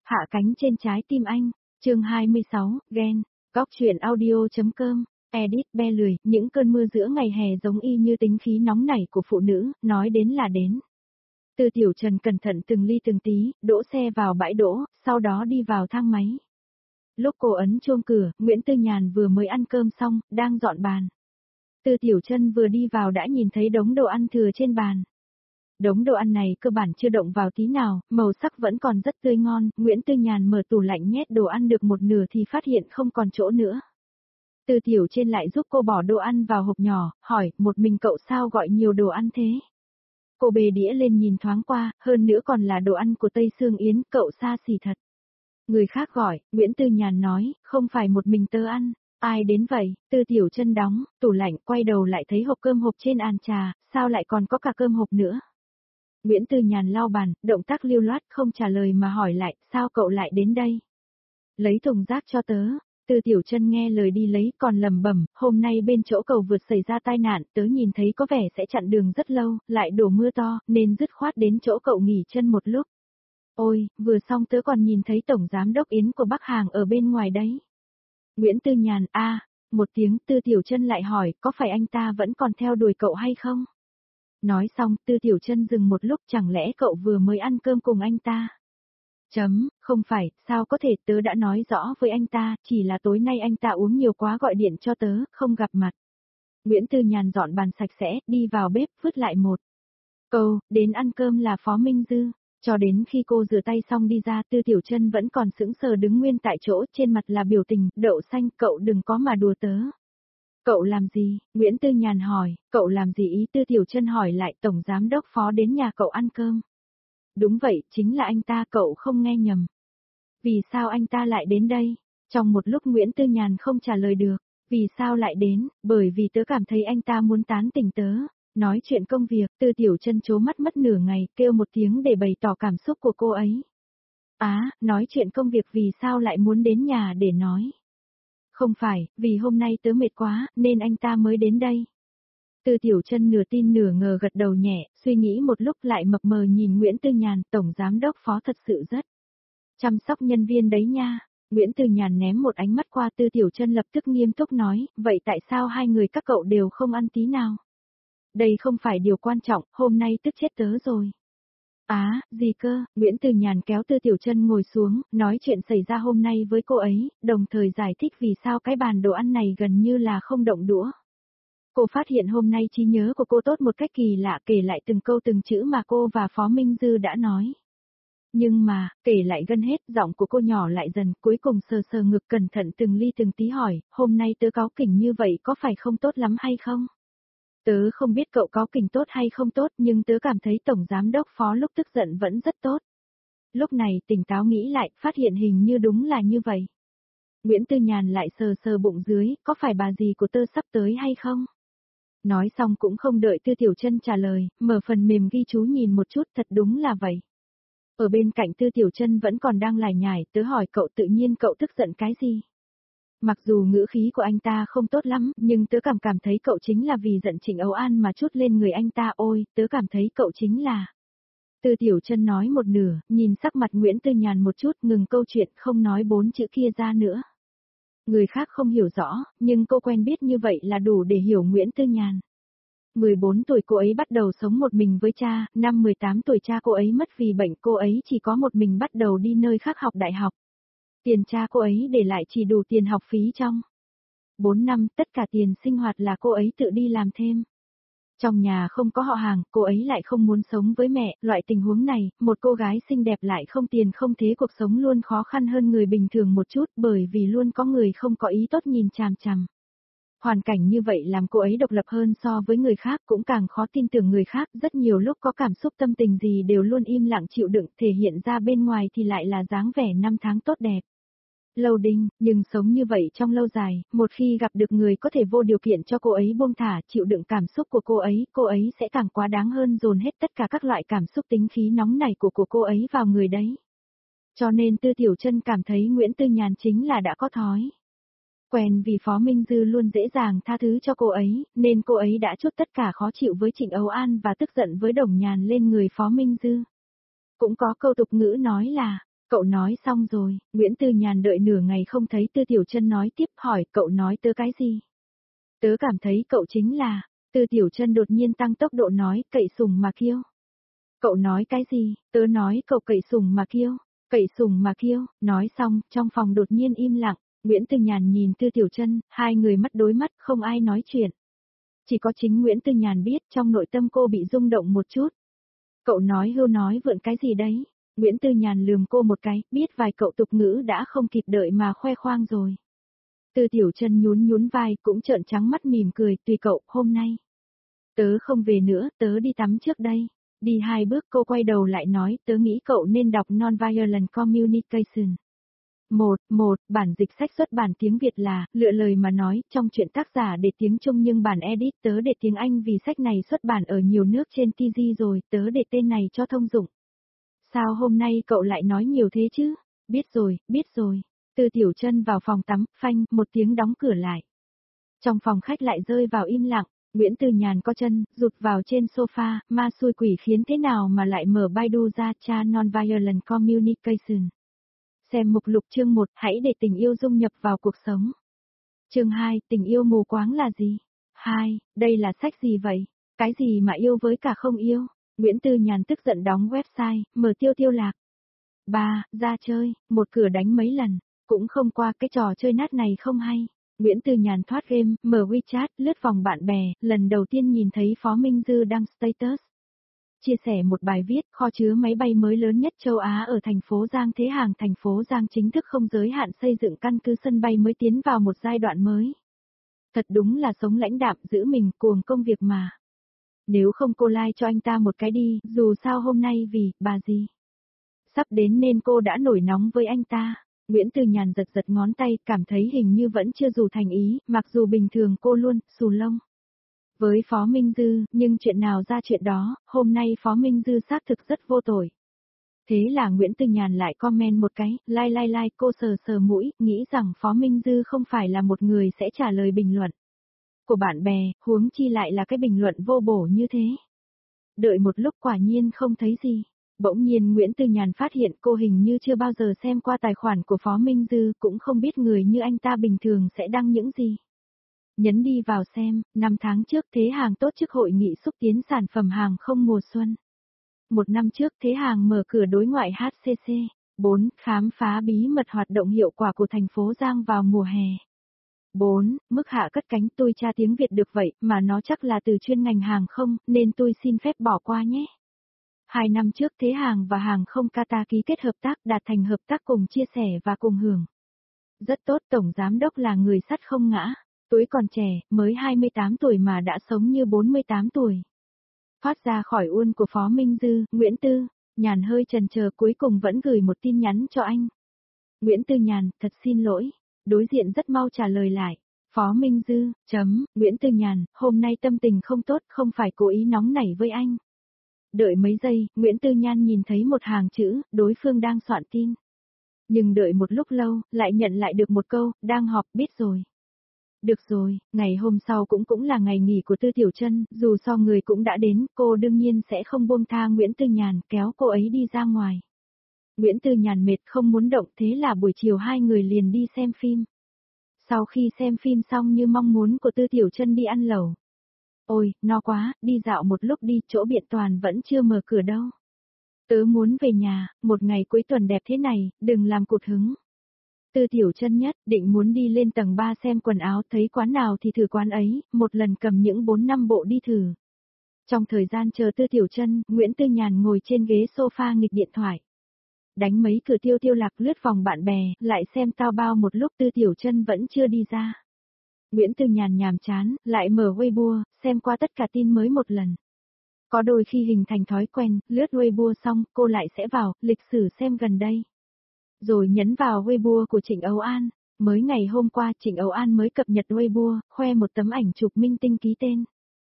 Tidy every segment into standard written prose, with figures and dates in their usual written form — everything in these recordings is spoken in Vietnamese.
Hạ cánh trên trái tim anh, chương 26, ghen, góc truyện audio.com, edit be lười, những cơn mưa giữa ngày hè giống y như tính khí nóng nảy của phụ nữ, nói đến là đến. Tư Tiểu Trần cẩn thận từng ly từng tí, đỗ xe vào bãi đỗ, sau đó đi vào thang máy. Lúc cô ấn chuông cửa, Nguyễn Tư Nhàn vừa mới ăn cơm xong, đang dọn bàn. Tư Tiểu Trân vừa đi vào đã nhìn thấy đống đồ ăn thừa trên bàn. Đống đồ ăn này cơ bản chưa động vào tí nào, màu sắc vẫn còn rất tươi ngon, Nguyễn Tư Nhàn mở tủ lạnh nhét đồ ăn được một nửa thì phát hiện không còn chỗ nữa. Tư Tiểu Trên lại giúp cô bỏ đồ ăn vào hộp nhỏ, hỏi, một mình cậu sao gọi nhiều đồ ăn thế? Cô bê đĩa lên nhìn thoáng qua, hơn nữa còn là đồ ăn của Tây Sương Yến, cậu xa xỉ thật. Người khác gọi, Nguyễn Tư Nhàn nói, không phải một mình tớ ăn, ai đến vậy? Tư Tiểu Trân đóng tủ lạnh, quay đầu lại thấy hộp cơm hộp trên bàn trà, sao lại còn có cả cơm hộp nữa? Nguyễn Tư Nhàn lau bàn, động tác lưu loát không trả lời mà hỏi lại, sao cậu lại đến đây? Lấy thùng rác cho tớ. Tư Tiểu Trân nghe lời đi lấy còn lầm bẩm, hôm nay bên chỗ cầu vượt xảy ra tai nạn, tớ nhìn thấy có vẻ sẽ chặn đường rất lâu, lại đổ mưa to, nên dứt khoát đến chỗ cậu nghỉ chân một lúc. Ôi, vừa xong tớ còn nhìn thấy Tổng Giám Đốc Yến của Bắc Hàng ở bên ngoài đấy. Nguyễn Tư Nhàn, một tiếng. Tư Tiểu Trân lại hỏi, có phải anh ta vẫn còn theo đuổi cậu hay không? Nói xong, Tư Tiểu Trân dừng một lúc, chẳng lẽ cậu vừa mới ăn cơm cùng anh ta? Không phải, sao có thể, tớ đã nói rõ với anh ta, chỉ là tối nay anh ta uống nhiều quá gọi điện cho tớ, không gặp mặt. Nguyễn Tư Nhàn dọn bàn sạch sẽ, đi vào bếp, vứt lại một câu, đến ăn cơm là Phó Minh Dư. Cho đến khi cô rửa tay xong đi ra, Tư Tiểu Trân vẫn còn sững sờ đứng nguyên tại chỗ, trên mặt là biểu tình, đậu xanh, cậu đừng có mà đùa tớ. Cậu làm gì? Nguyễn Tư Nhàn hỏi, cậu làm gì ý? Tư Tiểu Trân hỏi lại, Tổng Giám Đốc Phó đến nhà cậu ăn cơm. Đúng vậy, chính là anh ta, cậu không nghe nhầm. Vì sao anh ta lại đến đây? Trong một lúc Nguyễn Tư Nhàn không trả lời được. Vì sao lại đến? Bởi vì tớ cảm thấy anh ta muốn tán tỉnh tớ. Nói chuyện công việc, Tư Tiểu Trân trố mắt mất nửa ngày, kêu một tiếng để bày tỏ cảm xúc của cô ấy. Nói chuyện công việc vì sao lại muốn đến nhà để nói? Không phải, vì hôm nay tớ mệt quá, nên anh ta mới đến đây. Tư Tiểu Trân nửa tin nửa ngờ gật đầu nhẹ, suy nghĩ một lúc lại mập mờ nhìn Nguyễn Tư Nhàn, Tổng Giám Đốc Phó thật sự rất chăm sóc nhân viên đấy nha. Nguyễn Tư Nhàn ném một ánh mắt qua Tư Tiểu Trân lập tức nghiêm túc nói, vậy tại sao hai người các cậu đều không ăn tí nào? Đây không phải điều quan trọng, hôm nay tức chết tớ rồi. Gì cơ? Nguyễn Tư Nhàn kéo Tư Tiểu Trân ngồi xuống, nói chuyện xảy ra hôm nay với cô ấy, đồng thời giải thích vì sao cái bàn đồ ăn này gần như là không động đũa. Cô phát hiện hôm nay trí nhớ của cô tốt một cách kỳ lạ, kể lại từng câu từng chữ mà cô và Phó Minh Dư đã nói. Nhưng mà, kể lại gần hết, giọng của cô nhỏ lại dần, cuối cùng sờ sờ ngực cẩn thận từng ly từng tí hỏi, hôm nay tớ cáu kỉnh như vậy có phải không tốt lắm hay không? Tớ không biết cậu cáu kỉnh tốt hay không tốt, nhưng tớ cảm thấy Tổng Giám Đốc Phó lúc tức giận vẫn rất tốt. Lúc này tỉnh táo nghĩ lại, phát hiện hình như đúng là như vậy. Nguyễn Tư Nhàn lại sờ sờ bụng dưới, có phải bà dì của tớ sắp tới hay không? Nói xong cũng không đợi Tư Tiểu Trân trả lời, mở phần mềm ghi chú nhìn một chút, thật đúng là vậy. Ở bên cạnh Tư Tiểu Trân vẫn còn đang lải nhải, tớ hỏi cậu tự nhiên cậu tức giận cái gì? Mặc dù ngữ khí của anh ta không tốt lắm, nhưng tớ cảm thấy cậu chính là vì giận Trịnh Âu An mà chút lên người anh ta. Ôi, tớ cảm thấy cậu chính là... Tư Tiểu Trân nói một nửa, nhìn sắc mặt Nguyễn Tư Nhàn một chút, ngừng câu chuyện, không nói 4 chữ kia ra nữa. Người khác không hiểu rõ, nhưng cô quen biết như vậy là đủ để hiểu Nguyễn Tư Nhàn. 14 tuổi cô ấy bắt đầu sống một mình với cha, năm 18 tuổi cha cô ấy mất vì bệnh, cô ấy chỉ có một mình bắt đầu đi nơi khác học đại học. Tiền cha cô ấy để lại chỉ đủ tiền học phí trong 4 năm, tất cả tiền sinh hoạt là cô ấy tự đi làm thêm. Trong nhà không có họ hàng, cô ấy lại không muốn sống với mẹ, loại tình huống này, một cô gái xinh đẹp lại không tiền không thế cuộc sống luôn khó khăn hơn người bình thường một chút bởi vì luôn có người không có ý tốt nhìn chằm chằm. Hoàn cảnh như vậy làm cô ấy độc lập hơn so với người khác, cũng càng khó tin tưởng người khác, rất nhiều lúc có cảm xúc tâm tình gì đều luôn im lặng chịu đựng, thể hiện ra bên ngoài thì lại là dáng vẻ năm tháng tốt đẹp. Loading, nhưng sống như vậy trong lâu dài, một khi gặp được người có thể vô điều kiện cho cô ấy buông thả, chịu đựng cảm xúc của cô ấy sẽ càng quá đáng hơn dồn hết tất cả các loại cảm xúc tính khí nóng nảy của cô ấy vào người đấy. Cho nên Tư Tiểu Trân cảm thấy Nguyễn Tư Nhàn chính là đã có thói quen vì Phó Minh Dư luôn dễ dàng tha thứ cho cô ấy, nên cô ấy đã trút tất cả khó chịu với Trịnh Âu An và tức giận với Đồng Nhàn lên người Phó Minh Dư. Cũng có câu tục ngữ nói là, Cậu nói xong rồi, Nguyễn Tư Nhàn đợi nửa ngày không thấy Tư Tiểu Chân nói tiếp, hỏi cậu nói tớ cái gì? Tớ cảm thấy cậu chính là, Tư Tiểu Chân đột nhiên tăng tốc độ nói, cậy sùng mà kiêu. Cậu nói cái gì? Tớ nói cậu cậy sùng mà kiêu. Cậy sùng mà kiêu, nói xong, trong phòng đột nhiên im lặng, Nguyễn Tư Nhàn nhìn Tư Tiểu Chân, hai người mắt đối mắt, không ai nói chuyện. Chỉ có chính Nguyễn Tư Nhàn biết trong nội tâm cô bị rung động một chút. Cậu nói hưu nói vượn cái gì đấy? Nguyễn Tư Nhàn lườm cô một cái, biết vài cậu tục ngữ đã không kịp đợi mà khoe khoang rồi. Tư Tiểu Chân nhún nhún vai cũng trợn trắng mắt mỉm cười, tùy cậu, hôm nay. Tớ không về nữa, tớ đi tắm trước đây. Đi hai bước cô quay đầu lại nói, tớ nghĩ cậu nên đọc Nonviolent Communication. Bản dịch sách xuất bản tiếng Việt là, lựa lời mà nói, trong truyện tác giả để tiếng Trung nhưng bản edit tớ để tiếng Anh vì sách này xuất bản ở nhiều nước trên TG rồi, tớ để tên này cho thông dụng. Sao hôm nay cậu lại nói nhiều thế chứ? Biết rồi. Tư Tiểu Chân vào phòng tắm, phanh, một tiếng đóng cửa lại. Trong phòng khách lại rơi vào im lặng, Nguyễn Tư Nhàn có chân, rụt vào trên sofa, ma xui quỷ khiến thế nào mà lại mở Baidu ra tra Nonviolent Communication. Xem mục lục chương 1, hãy để tình yêu dung nhập vào cuộc sống. Chương 2, tình yêu mù quáng là gì? 2, đây là sách gì vậy? Cái gì mà yêu với cả không yêu? Nguyễn Tư Nhàn tức giận đóng website, mở tiêu lạc. 3, ra chơi, một cửa đánh mấy lần, cũng không qua cái trò chơi nát này không hay. Nguyễn Tư Nhàn thoát game, mở WeChat, lướt vòng bạn bè, lần đầu tiên nhìn thấy Phó Minh Dư đăng status. Chia sẻ một bài viết, kho chứa máy bay mới lớn nhất châu Á ở thành phố Giang Thế Hàng. Thành phố Giang chính thức không giới hạn xây dựng căn cứ sân bay mới tiến vào một giai đoạn mới. Thật đúng là sống lãnh đạm giữ mình cuồng công việc mà. Nếu không cô like cho anh ta một cái đi, dù sao hôm nay vì, bà gì. Sắp đến nên cô đã nổi nóng với anh ta. Nguyễn Tư Nhàn giật giật ngón tay, cảm thấy hình như vẫn chưa dù thành ý, mặc dù bình thường cô luôn, xù lông. Với Phó Minh Dư, nhưng chuyện nào ra chuyện đó, hôm nay Phó Minh Dư xác thực rất vô tội. Thế là Nguyễn Tư Nhàn lại comment một cái, like, cô sờ sờ mũi, nghĩ rằng Phó Minh Dư không phải là một người sẽ trả lời bình luận của bạn bè, huống chi lại là cái bình luận vô bổ như thế. Đợi một lúc quả nhiên không thấy gì. Bỗng nhiên Nguyễn Tư Nhàn phát hiện cô hình như chưa bao giờ xem qua tài khoản của Phó Minh Dư, cũng không biết người như anh ta bình thường sẽ đăng những gì. Nhấn đi vào xem, 5 tháng trước Thế Hàng tổ chức hội nghị xúc tiến sản phẩm hàng không mùa xuân. 1 năm trước Thế Hàng mở cửa đối ngoại HCC. 4. Khám phá bí mật hoạt động hiệu quả của thành phố Giang vào mùa hè. 4. Mức hạ cất cánh tôi tra tiếng Việt được vậy mà nó chắc là từ chuyên ngành hàng không, nên tôi xin phép bỏ qua nhé. 2 năm trước Thế Hàng và hàng không Qatar ký kết hợp tác đạt thành hợp tác cùng chia sẻ và cùng hưởng. Rất tốt, Tổng Giám đốc là người sắt không ngã. Tuổi còn trẻ, mới 28 tuổi mà đã sống như 48 tuổi. Thoát ra khỏi uôn của Phó Minh Dư, Nguyễn Tư Nhàn hơi chần chờ cuối cùng vẫn gửi một tin nhắn cho anh. Nguyễn Tư Nhàn, thật xin lỗi. Đối diện rất mau trả lời lại. Phó Minh Dư, Nguyễn Tư Nhàn, hôm nay tâm tình không tốt, không phải cố ý nóng nảy với anh. Đợi mấy giây, Nguyễn Tư Nhàn nhìn thấy một hàng chữ, đối phương đang soạn tin. Nhưng đợi một lúc lâu, lại nhận lại được một câu, đang họp, biết rồi. Được rồi, ngày hôm sau cũng là ngày nghỉ của Tư Tiểu Chân, dù so người cũng đã đến, cô đương nhiên sẽ không buông tha Nguyễn Tư Nhàn, kéo cô ấy đi ra ngoài. Nguyễn Tư Nhàn mệt không muốn động, thế là buổi chiều hai người liền đi xem phim. Sau khi xem phim xong như mong muốn của Tư Tiểu Chân đi ăn lẩu. Ôi, no quá, đi dạo một lúc đi, chỗ Biện Toàn vẫn chưa mở cửa đâu. Tớ muốn về nhà, một ngày cuối tuần đẹp thế này, đừng làm cụt hứng. Tư Tiểu Chân nhất định muốn đi lên tầng 3 xem quần áo, thấy quán nào thì thử quán ấy, một lần cầm những 4-5 bộ đi thử. Trong thời gian chờ Tư Tiểu Chân, Nguyễn Tư Nhàn ngồi trên ghế sofa nghịch điện thoại. Đánh mấy cửa tiêu lạc lướt vòng bạn bè, lại xem tao bao một lúc Tư Tiểu Chân vẫn chưa đi ra. Nguyễn Tư Nhàn nhàm chán, lại mở Weibo, xem qua tất cả tin mới một lần. Có đôi khi hình thành thói quen, lướt Weibo xong, cô lại sẽ vào, lịch sử xem gần đây. Rồi nhấn vào Weibo của Trịnh Âu An. Mới ngày hôm qua Trịnh Âu An mới cập nhật Weibo, khoe một tấm ảnh chụp minh tinh ký tên.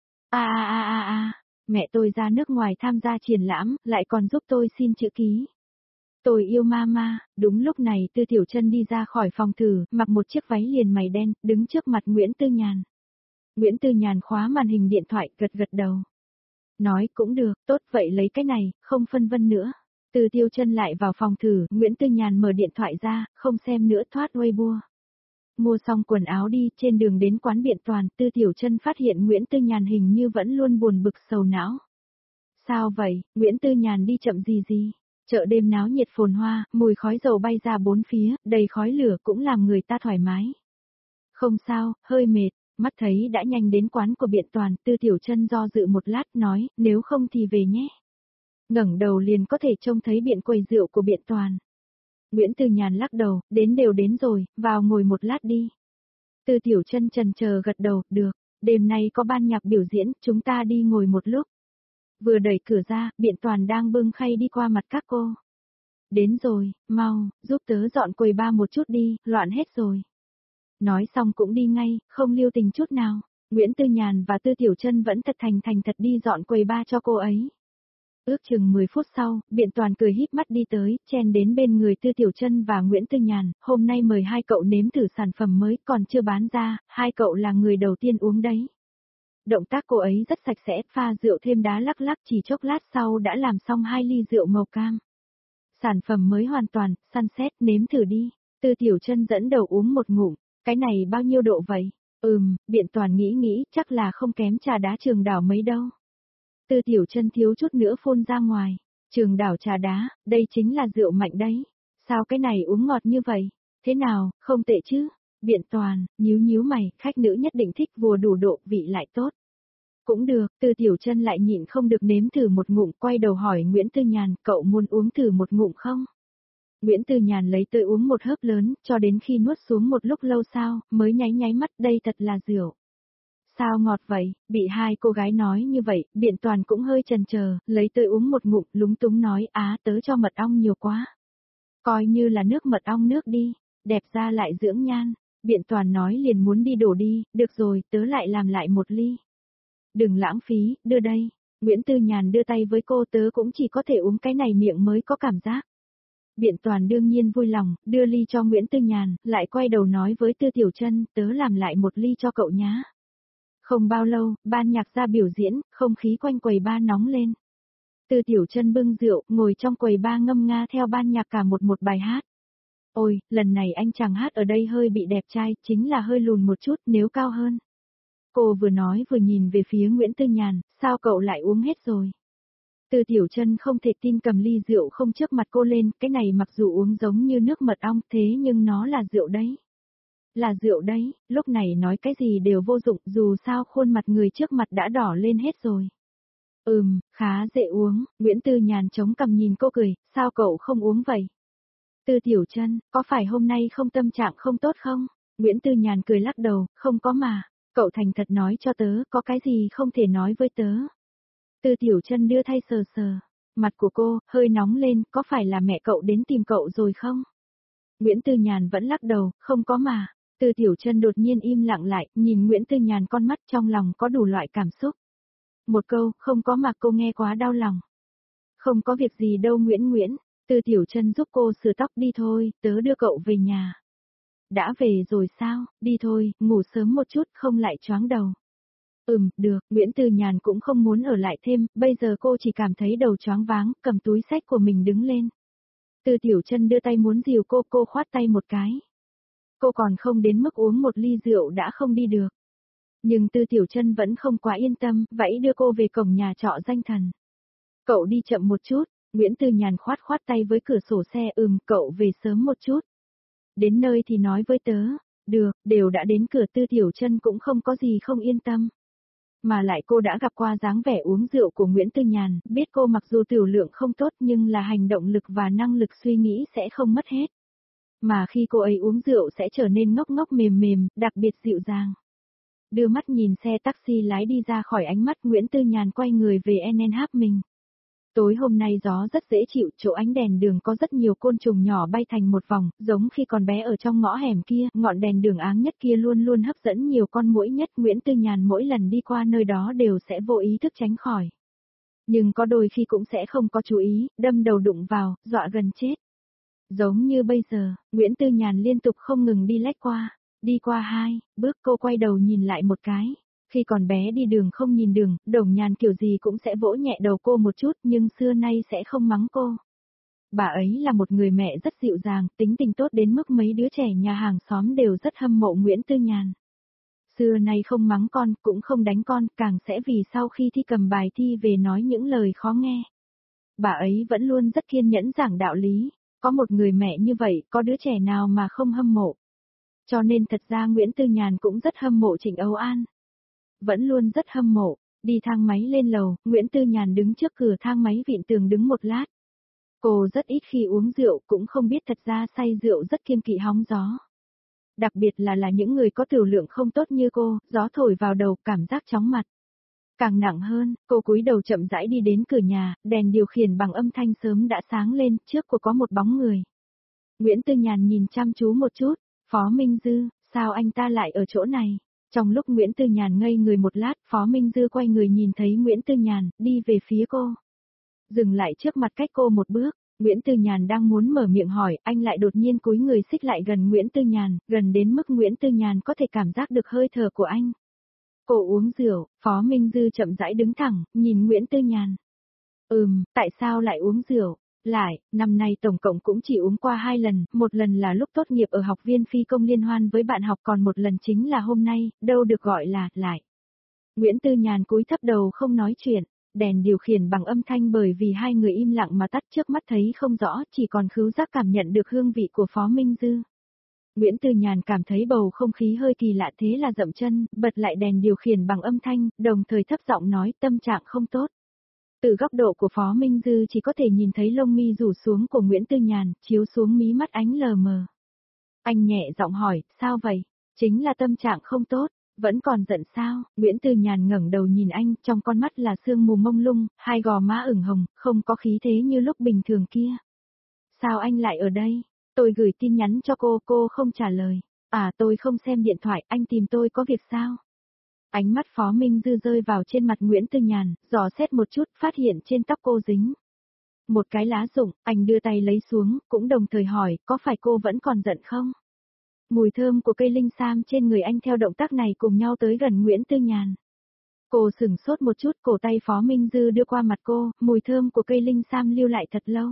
Mẹ tôi ra nước ngoài tham gia triển lãm, lại còn giúp tôi xin chữ ký. Tôi yêu mama. Đúng lúc này Tư Tiểu Chân đi ra khỏi phòng thử, mặc một chiếc váy liền mày đen, đứng trước mặt Nguyễn Tư Nhàn. Nguyễn Tư Nhàn khóa màn hình điện thoại, gật đầu. Nói cũng được, tốt vậy lấy cái này, không phân vân nữa. Từ Tiêu Chân lại vào phòng thử, Nguyễn Tư Nhàn mở điện thoại ra, không xem nữa thoát Weibo. Mua xong quần áo đi, trên đường đến quán Biện Toàn, Tư Tiểu Chân phát hiện Nguyễn Tư Nhàn hình như vẫn luôn buồn bực sầu não. Sao vậy, Nguyễn Tư Nhàn đi chậm gì? Chợ đêm náo nhiệt phồn hoa, mùi khói dầu bay ra bốn phía, đầy khói lửa cũng làm người ta thoải mái. Không sao, hơi mệt, mắt thấy đã nhanh đến quán của Biện Toàn, Tư Tiểu Chân do dự một lát nói, nếu không thì về nhé. Ngẩng đầu liền có thể trông thấy biện quầy rượu của Biện Toàn. Nguyễn Tư Nhàn lắc đầu, đến đều đến rồi, vào ngồi một lát đi. Tư Tiểu Chân chần chờ gật đầu, được, đêm nay có ban nhạc biểu diễn, chúng ta đi ngồi một lúc. Vừa đẩy cửa ra, Biện Toàn đang bưng khay đi qua mặt các cô. Đến rồi, mau, giúp tớ dọn quầy ba một chút đi, loạn hết rồi. Nói xong cũng đi ngay, không lưu tình chút nào. Nguyễn Tư Nhàn và Tư Tiểu Chân vẫn thật thành thật đi dọn quầy ba cho cô ấy. Ước chừng 10 phút sau, Biện Toàn cười híp mắt đi tới, chen đến bên người Tư Tiểu Chân và Nguyễn Tư Nhàn, hôm nay mời hai cậu nếm thử sản phẩm mới còn chưa bán ra, hai cậu là người đầu tiên uống đấy. Động tác cô ấy rất sạch sẽ, pha rượu thêm đá lắc lắc chỉ chốc lát sau đã làm xong 2 ly rượu màu cam. Sản phẩm mới hoàn toàn, săn xét, nếm thử đi. Tư Tiểu Chân dẫn đầu uống một ngụm, cái này bao nhiêu độ vậy? Biện Toàn nghĩ, chắc là không kém trà đá Trường Đảo mấy đâu. Tư Tiểu Chân thiếu chút nữa phun ra ngoài. Trường Đảo trà đá, đây chính là rượu mạnh đấy. Sao cái này uống ngọt như vậy? Thế nào, không tệ chứ? Biện Toàn, nhíu mày, khách nữ nhất định thích vừa đủ độ, vị lại tốt. Cũng được, Tư Tiểu Chân lại nhịn không được nếm thử một ngụm, quay đầu hỏi Nguyễn Tư Nhàn, cậu muốn uống thử một ngụm không? Nguyễn Tư Nhàn lấy tới uống một hớp lớn, cho đến khi nuốt xuống một lúc lâu sau, mới nháy mắt, đây thật là rượu. Sao ngọt vậy, bị hai cô gái nói như vậy, Biện Toàn cũng hơi chần chờ, lấy tới uống một ngụm, lúng túng nói, tớ cho mật ong nhiều quá. Coi như là nước mật ong nước đi, đẹp ra lại dưỡng nhan. Biện Toàn nói liền muốn đi đổ đi, được rồi, tớ lại làm lại một ly. Đừng lãng phí, đưa đây. Nguyễn Tư Nhàn đưa tay với cô, tớ cũng chỉ có thể uống cái này miệng mới có cảm giác. Biện Toàn đương nhiên vui lòng, đưa ly cho Nguyễn Tư Nhàn, lại quay đầu nói với Tư Tiểu Chân, tớ làm lại một ly cho cậu nhá. Không bao lâu, ban nhạc ra biểu diễn, không khí quanh quầy ba nóng lên. Tư Tiểu Chân bưng rượu, ngồi trong quầy ba ngâm nga theo ban nhạc cả một bài hát. Ôi, lần này anh chàng hát ở đây hơi bị đẹp trai, chính là hơi lùn một chút, nếu cao hơn. Cô vừa nói vừa nhìn về phía Nguyễn Tư Nhàn, sao cậu lại uống hết rồi? Tư Tiểu Chân không thể tin cầm ly rượu không trước mặt cô lên, cái này mặc dù uống giống như nước mật ong thế nhưng nó là rượu đấy. Là rượu đấy, lúc này nói cái gì đều vô dụng, dù sao khuôn mặt người trước mặt đã đỏ lên hết rồi. Khá dễ uống, Nguyễn Tư Nhàn chống cằm nhìn cô cười, sao cậu không uống vậy? Tư Tiểu Chân, có phải hôm nay không tâm trạng không tốt không? Nguyễn Tư Nhàn cười lắc đầu, không có mà, cậu thành thật nói cho tớ, có cái gì không thể nói với tớ? Tư Tiểu Chân đưa thay sờ, mặt của cô, hơi nóng lên, có phải là mẹ cậu đến tìm cậu rồi không? Nguyễn Tư Nhàn vẫn lắc đầu, không có mà. Tư Tiểu Chân đột nhiên im lặng lại, nhìn Nguyễn Tư Nhàn con mắt trong lòng có đủ loại cảm xúc. Một câu, không có mà cô nghe quá đau lòng. Không có việc gì đâu Nguyễn, Tư Tiểu Chân giúp cô sửa tóc đi thôi, tớ đưa cậu về nhà. Đã về rồi sao, đi thôi, ngủ sớm một chút không lại choáng đầu. Được, Nguyễn Tư Nhàn cũng không muốn ở lại thêm, bây giờ cô chỉ cảm thấy đầu choáng váng, cầm túi xách của mình đứng lên. Tư Tiểu Chân đưa tay muốn dìu cô khoát tay một cái. Cô còn không đến mức uống một ly rượu đã không đi được. Nhưng Tư Tiểu Chân vẫn không quá yên tâm, vẫy đưa cô về cổng nhà trọ danh thần. Cậu đi chậm một chút, Nguyễn Tư Nhàn khoát tay với cửa sổ xe, cậu về sớm một chút. Đến nơi thì nói với tớ, được, đều đã đến cửa. Tư Tiểu Chân cũng không có gì không yên tâm. Mà lại cô đã gặp qua dáng vẻ uống rượu của Nguyễn Tư Nhàn, biết cô mặc dù tiểu lượng không tốt nhưng là hành động lực và năng lực suy nghĩ sẽ không mất hết. Mà khi cô ấy uống rượu sẽ trở nên ngốc mềm, đặc biệt dịu dàng. Đưa mắt nhìn xe taxi lái đi ra khỏi ánh mắt, Nguyễn Tư Nhàn quay người về NNH mình. Tối hôm nay gió rất dễ chịu, chỗ ánh đèn đường có rất nhiều côn trùng nhỏ bay thành một vòng, giống khi còn bé ở trong ngõ hẻm kia, ngọn đèn đường áng nhất kia luôn luôn hấp dẫn nhiều con muỗi nhất. Nguyễn Tư Nhàn mỗi lần đi qua nơi đó đều sẽ vô ý thức tránh khỏi. Nhưng có đôi khi cũng sẽ không có chú ý, đâm đầu đụng vào, dọa gần chết. Giống như bây giờ, Nguyễn Tư Nhàn liên tục không ngừng đi qua 2 bước, cô quay đầu nhìn lại một cái. Khi còn bé đi đường không nhìn đường, Đồng Nhàn kiểu gì cũng sẽ vỗ nhẹ đầu cô một chút nhưng xưa nay sẽ không mắng cô. Bà ấy là một người mẹ rất dịu dàng, tính tình tốt đến mức mấy đứa trẻ nhà hàng xóm đều rất hâm mộ Nguyễn Tư Nhàn. Xưa nay không mắng con, cũng không đánh con, càng sẽ vì sau khi thi cầm bài thi về nói những lời khó nghe. Bà ấy vẫn luôn rất kiên nhẫn giảng đạo lý, có một người mẹ như vậy, có đứa trẻ nào mà không hâm mộ. Cho nên thật ra Nguyễn Tư Nhàn cũng rất hâm mộ Trịnh Âu An. Vẫn luôn rất hâm mộ, đi thang máy lên lầu, Nguyễn Tư Nhàn đứng trước cửa thang máy vịn tường đứng một lát. Cô rất ít khi uống rượu, cũng không biết thật ra say rượu rất kiêng kỵ hóng gió. Đặc biệt là những người có tiểu lượng không tốt như cô, gió thổi vào đầu, cảm giác chóng mặt. Càng nặng hơn, cô cúi đầu chậm rãi đi đến cửa nhà, đèn điều khiển bằng âm thanh sớm đã sáng lên, trước cô có một bóng người. Nguyễn Tư Nhàn nhìn chăm chú một chút, Phó Minh Dư, sao anh ta lại ở chỗ này? Trong lúc Nguyễn Tư Nhàn ngây người một lát, Phó Minh Dư quay người nhìn thấy Nguyễn Tư Nhàn, đi về phía cô. Dừng lại trước mặt cách cô một bước, Nguyễn Tư Nhàn đang muốn mở miệng hỏi, anh lại đột nhiên cúi người xích lại gần Nguyễn Tư Nhàn, gần đến mức Nguyễn Tư Nhàn có thể cảm giác được hơi thở của anh. Cô uống rượu, Phó Minh Dư chậm rãi đứng thẳng, nhìn Nguyễn Tư Nhàn. Tại sao lại uống rượu? Lại, năm nay tổng cộng cũng chỉ uống qua 2 lần, một lần là lúc tốt nghiệp ở học viên phi công liên hoan với bạn học, còn một lần chính là hôm nay, đâu được gọi là, lại. Nguyễn Tư Nhàn cúi thấp đầu không nói chuyện, đèn điều khiển bằng âm thanh bởi vì hai người im lặng mà tắt, trước mắt thấy không rõ, chỉ còn khứu giác cảm nhận được hương vị của Phó Minh Dư. Nguyễn Tư Nhàn cảm thấy bầu không khí hơi kỳ lạ, thế là dậm chân, bật lại đèn điều khiển bằng âm thanh, đồng thời thấp giọng nói tâm trạng không tốt. Từ góc độ của Phó Minh Dư chỉ có thể nhìn thấy lông mi rủ xuống của Nguyễn Tư Nhàn, chiếu xuống mí mắt ánh lờ mờ. Anh nhẹ giọng hỏi, sao vậy? Chính là tâm trạng không tốt, vẫn còn giận sao? Nguyễn Tư Nhàn ngẩng đầu nhìn anh, trong con mắt là sương mù mông lung, hai gò má ửng hồng, không có khí thế như lúc bình thường kia. Sao anh lại ở đây? Tôi gửi tin nhắn cho cô không trả lời. À, tôi không xem điện thoại, anh tìm tôi có việc sao? Ánh mắt Phó Minh Dư rơi vào trên mặt Nguyễn Tư Nhàn, dò xét một chút, phát hiện trên tóc cô dính một cái lá rụng, anh đưa tay lấy xuống, cũng đồng thời hỏi, có phải cô vẫn còn giận không? Mùi thơm của cây linh sam trên người anh theo động tác này cùng nhau tới gần Nguyễn Tư Nhàn. Cô sửng sốt một chút, cổ tay Phó Minh Dư đưa qua mặt cô, mùi thơm của cây linh sam lưu lại thật lâu.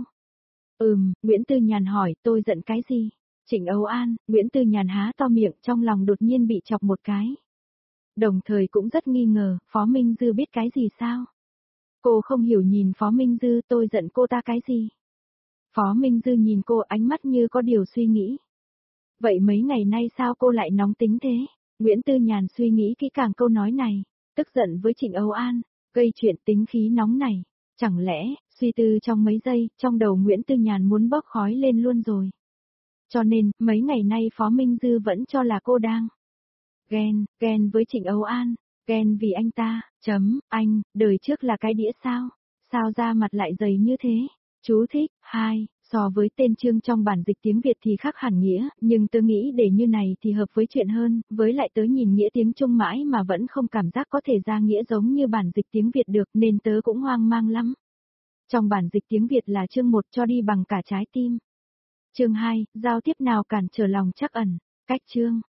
Nguyễn Tư Nhàn hỏi, tôi giận cái gì? Trịnh Âu An, Nguyễn Tư Nhàn há to miệng, trong lòng đột nhiên bị chọc một cái. Đồng thời cũng rất nghi ngờ, Phó Minh Dư biết cái gì sao? Cô không hiểu nhìn Phó Minh Dư, tôi giận cô ta cái gì? Phó Minh Dư nhìn cô, ánh mắt như có điều suy nghĩ. Vậy mấy ngày nay sao cô lại nóng tính thế? Nguyễn Tư Nhàn suy nghĩ kỹ càng câu nói này, tức giận với Trịnh Âu An, gây chuyện tính khí nóng này. Chẳng lẽ, suy tư trong mấy giây, trong đầu Nguyễn Tư Nhàn muốn bốc khói lên luôn rồi. Cho nên, mấy ngày nay Phó Minh Dư vẫn cho là cô đang ghen với Trịnh Âu An, ghen vì anh ta, anh, đời trước là cái đĩa sao? Sao da mặt lại dày như thế? Chú thích, 2, so với tên chương trong bản dịch tiếng Việt thì khác hẳn nghĩa, nhưng tớ nghĩ để như này thì hợp với chuyện hơn, với lại tớ nhìn nghĩa tiếng Trung mãi mà vẫn không cảm giác có thể ra nghĩa giống như bản dịch tiếng Việt được nên tớ cũng hoang mang lắm. Trong bản dịch tiếng Việt là chương 1 cho đi bằng cả trái tim. Chương 2, giao tiếp nào cản trở lòng trắc ẩn, cách chương.